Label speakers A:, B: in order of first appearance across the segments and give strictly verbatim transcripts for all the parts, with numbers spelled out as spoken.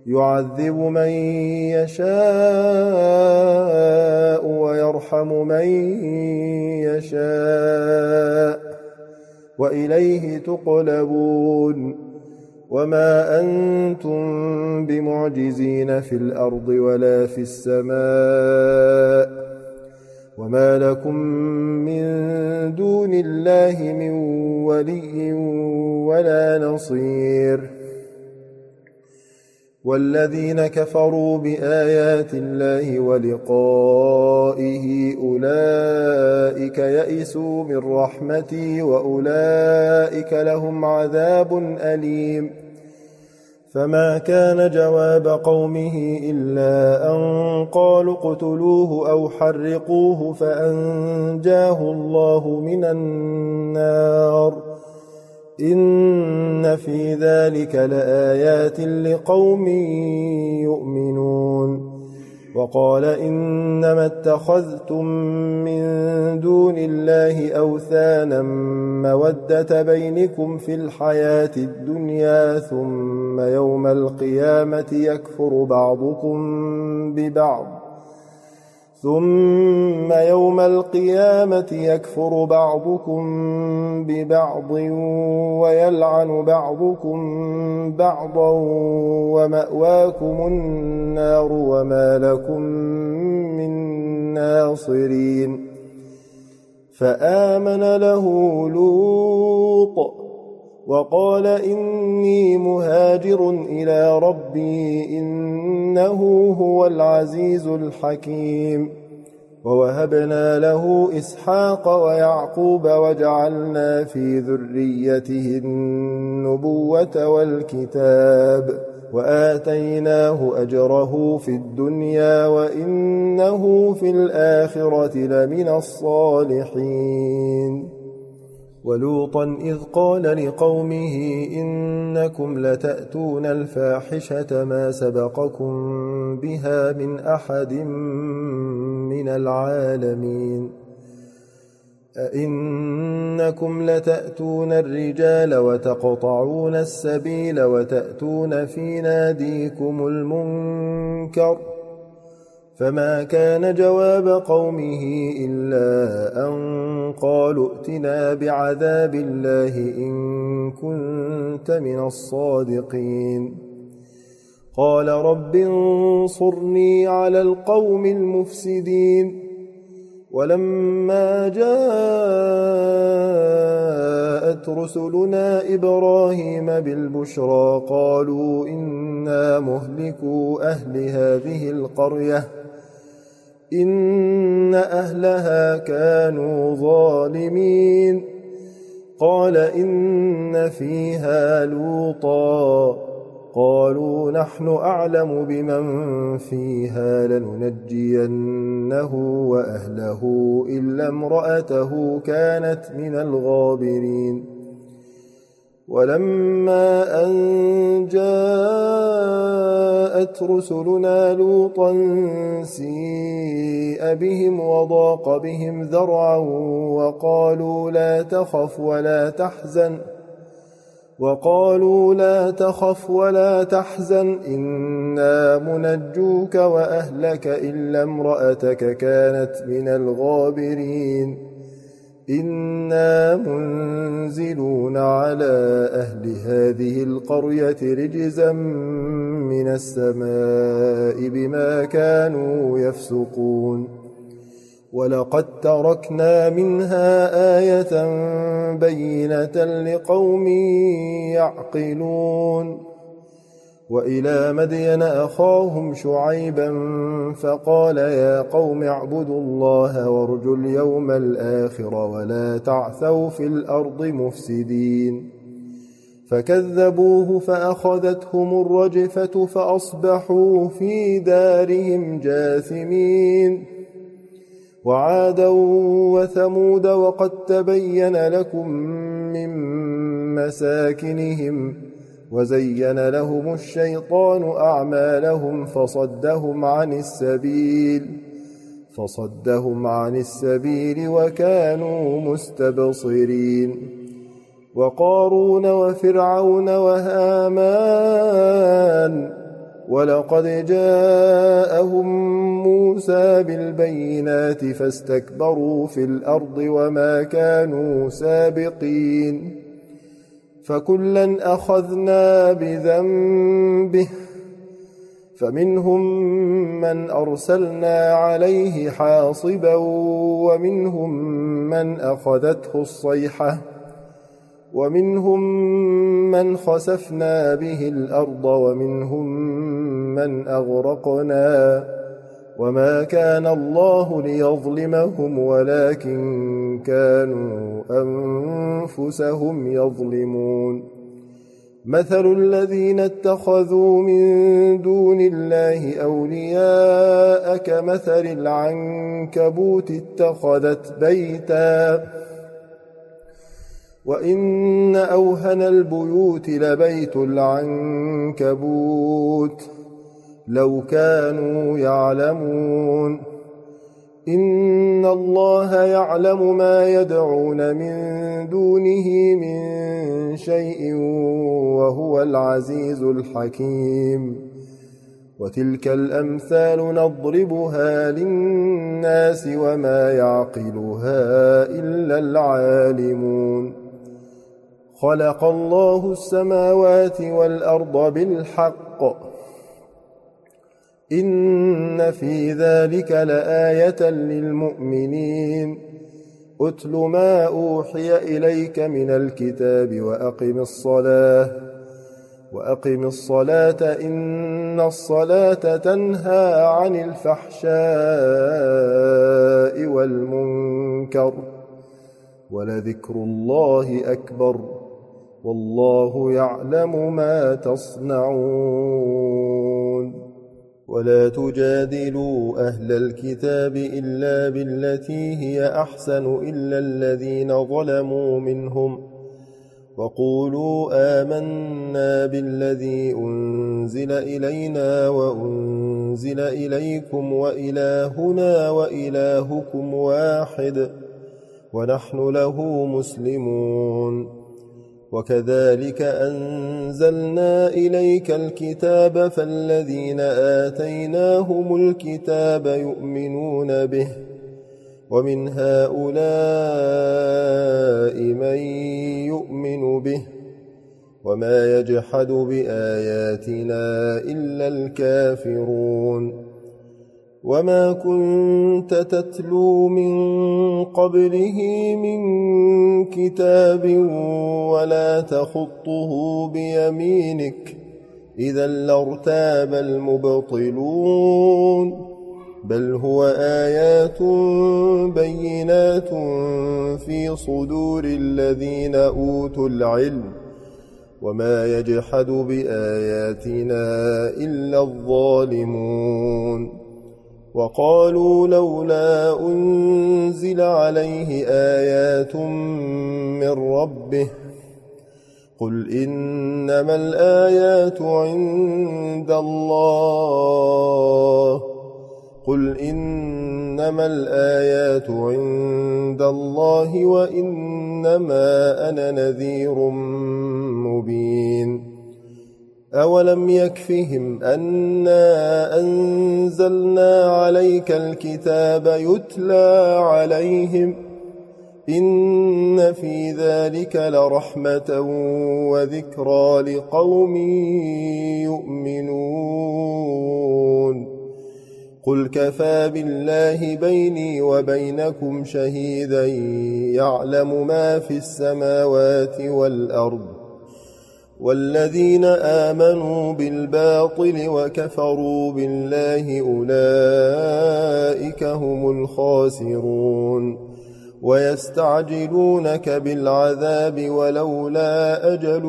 A: يعذب من يشاء ويرحم من يشاء وإليه تقلبون وما أنتم بمعجزين في الأرض ولا في السماء وما لكم من دون الله من ولي ولا نصير والذين كفروا بآيات الله ولقائه أولئك يئسوا من رحمتي وأولئك لهم عذاب أليم فما كان جواب قومه إلا أن قالوا اقتلوه أو حرقوه فأنجاه الله من النار إن في ذلك لآيات لقوم يؤمنون وقال إنما اتخذتم من دون الله أوثانا مودة بينكم في الحياة الدنيا ثم يوم القيامة يكفر بعضكم ببعض ثم يوم القيامة يكفر بعضكم ببعض ويلعن بعضكم بعضا ومأواكم النار وما لكم من ناصرين فآمن له لوط وقال إني مهاجر إلى ربي إنه هو العزيز الحكيم ووهبنا له إسحاق ويعقوب وجعلنا في ذريته النبوة والكتاب وآتيناه أجره في الدنيا وإنه في الآخرة لمن الصالحين ولوطا إذ قال لقومه إنكم لتأتون الفاحشة ما سبقكم بها من أحد من العالمين أئنكم لتأتون الرجال وتقطعون السبيل وتأتون في ناديكم المنكر فما كان جواب قومه إلا أن قالوا ائتنا بعذاب الله إن كنت من الصادقين قال رب انصرني على القوم المفسدين ولما جاءت رسلنا إبراهيم بالبشرى قالوا إنا مهلكو أهل هذه القرية إن أهلها كانوا ظالمين قال إن فيها لوطا قالوا نحن أعلم بمن فيها لننجينه وأهله إلا امرأته كانت من الغابرين ولما أن جاءت رسلنا لوطا سيء بهم وضاق بهم ذرعا وقالوا لا تخف ولا تحزن وقالوا لا تخف ولا تحزن إنا منجوك وأهلك إلا امرأتك كانت من الغابرين إنا منزلون على أهل هذه القرية رجزا من السماء بما كانوا يفسقون ولقد تركنا منها آية بينة لقوم يعقلون وإلى مدين أخاهم شعيبا فقال يا قوم اعبدوا الله وارجوا اليوم الآخر ولا تعثوا في الأرض مفسدين فكذبوه فأخذتهم الرجفة فأصبحوا في دارهم جاثمين وعادا وثمود وقد تبين لكم من مساكنهم وزين لهم الشيطان أعمالهم فصدهم عن السبيل فصدهم عن السبيل وكانوا مستبصرين وقارون وفرعون وهامان ولقد جاءهم موسى بالبينات فاستكبروا في الأرض وما كانوا سابقين فكلا أخذنا بذنبه فمنهم من أرسلنا عليه حاصبا ومنهم من أخذته الصيحة ومنهم من خسفنا به الأرض ومنهم من أغرقنا وما كان الله ليظلمهم ولكن كانوا أنفسهم يظلمون مثل الذين اتخذوا من دون الله أولياء كمثل العنكبوت اتخذت بيتا وإن أوهن البيوت لبيت العنكبوت لو كانوا يعلمون إن الله يعلم ما يدعون من دونه من شيء وهو العزيز الحكيم وتلك الأمثال نضربها للناس وما يعقلها إلا العالمون خلق الله السماوات والأرض بالحق إن في ذلك لآية للمؤمنين أتل ما أوحي إليك من الكتاب وأقم الصلاة وأقم الصلاة إن الصلاة تنهى عن الفحشاء والمنكر ولذكر الله أكبر والله يعلم ما تصنعون ولا تجادلوا أهل الكتاب إلا بالتي هي أحسن إلا الذين ظلموا منهم وقولوا آمنا بالذي أنزل إلينا وأنزل إليكم وإلهنا وإلهكم واحد ونحن له مسلمون وكذلك أنزلنا إليك الكتاب فالذين آتيناهم الكتاب يؤمنون به ومن هؤلاء من يؤمن به وما يجحد بآياتنا إلا الكافرون وما كنت تتلو من قبله من كتاب ولا تخطه بيمينك إذا لارتاب المبطلون بل هو آيات بينات في صدور الذين أوتوا العلم وما يجحد بآياتنا إلا الظالمون وقالوا لولا أنزل عليه آيات من ربه قل إنما الآيات عند الله قل إنما الآيات عند الله وإنما أنا نذير مبين أولم يكفهم أنا أنزلنا عليك الكتاب يتلى عليهم إن في ذلك لرحمة وذكرى لقوم يؤمنون قل كفى بالله بيني وبينكم شهيدا يعلم ما في السماوات والأرض والذين آمنوا بالباطل وكفروا بالله أولئك هم الخاسرون ويستعجلونك بالعذاب ولولا أجل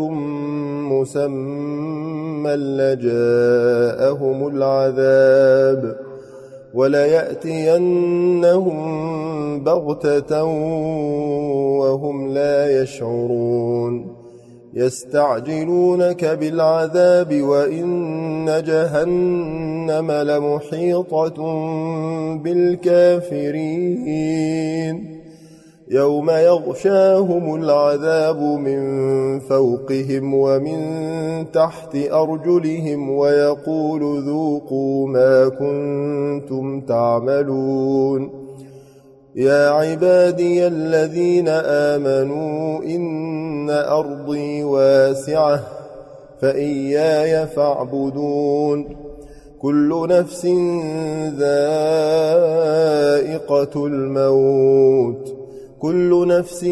A: مسمى لجاءهم العذاب وليأتينهم بغتة وهم لا يشعرون يستعجلونك بالعذاب وإن جهنم لمحيطة بالكافرين يوم يغشاهم العذاب من فوقهم ومن تحت أرجلهم ويقول ذوقوا ما كنتم تعملون يا عبادي الذين آمنوا إن أرضي واسعة فإياي فاعبدون كل نفس ذائقة الموت كل نفس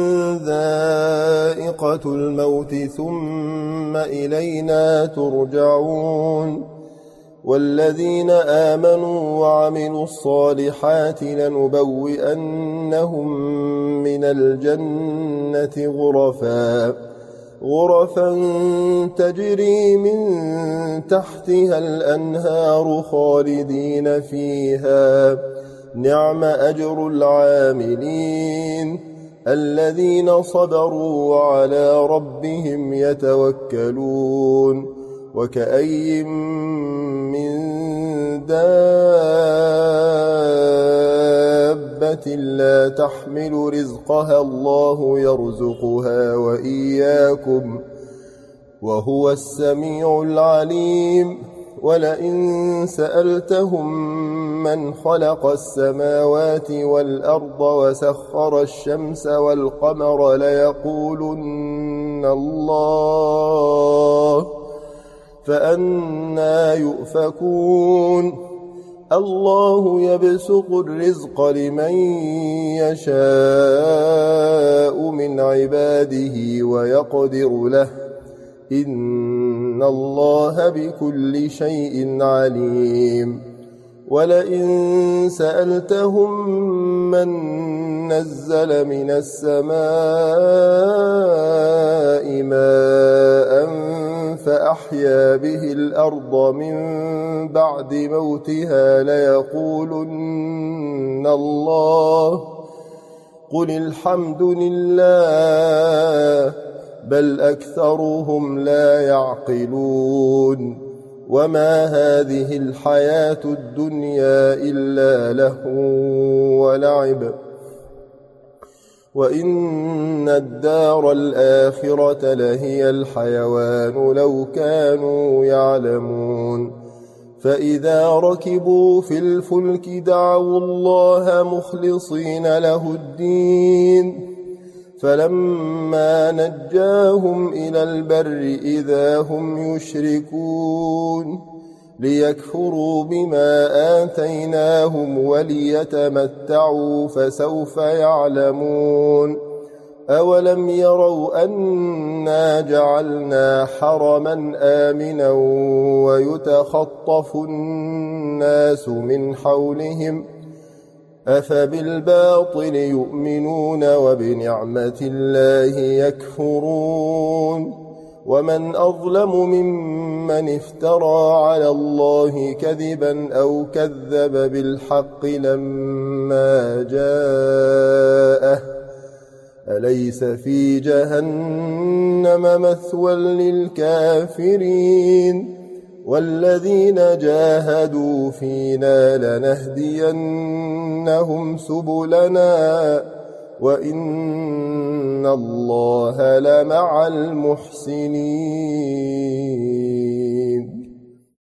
A: ذائقة الموت ثم إلينا ترجعون والذين آمنوا وعملوا الصالحات لنبوئنهم من الجنة غرفا غرفا تجري من تحتها الأنهار خالدين فيها نعم أجر العاملين الذين صبروا وعلى ربهم يتوكلون وكأي من دابة لا تحمل رزقها الله يرزقها وإياكم وهو السميع العليم ولئن سألتهم من خلق السماوات والأرض وسخر الشمس والقمر ليقولن الله فأنى يؤفكون الله يبسط الرزق لمن يشاء من عباده ويقدر له إن الله بكل شيء عليم ولئن سألتهم من نزل من السماء ماء فأحيا به الأرض من بعد موتها ليقولن الله قل الحمد لله بل أكثرهم لا يعقلون وما هذه الحياة الدنيا إلا لهو ولعب وإن الدار الآخرة لهي الحيوان لو كانوا يعلمون فإذا ركبوا في الفلك دعوا الله مخلصين له الدين فلما نجاهم إلى البر إذا هم يشركون ليكفروا بما آتيناهم وليتمتعوا فسوف يعلمون أولم يروا أنا جعلنا حرما آمنا ويتخطف الناس من حولهم أفبالباطل يؤمنون وبنعمة الله يكفرون ومن أظلم ممن افترى على الله كذبا أو كذب بالحق لما جاءه أليس في جهنم مثوى للكافرين والذين جاهدوا فينا لنهدينهم سبلنا وإن الله لمع المحسنين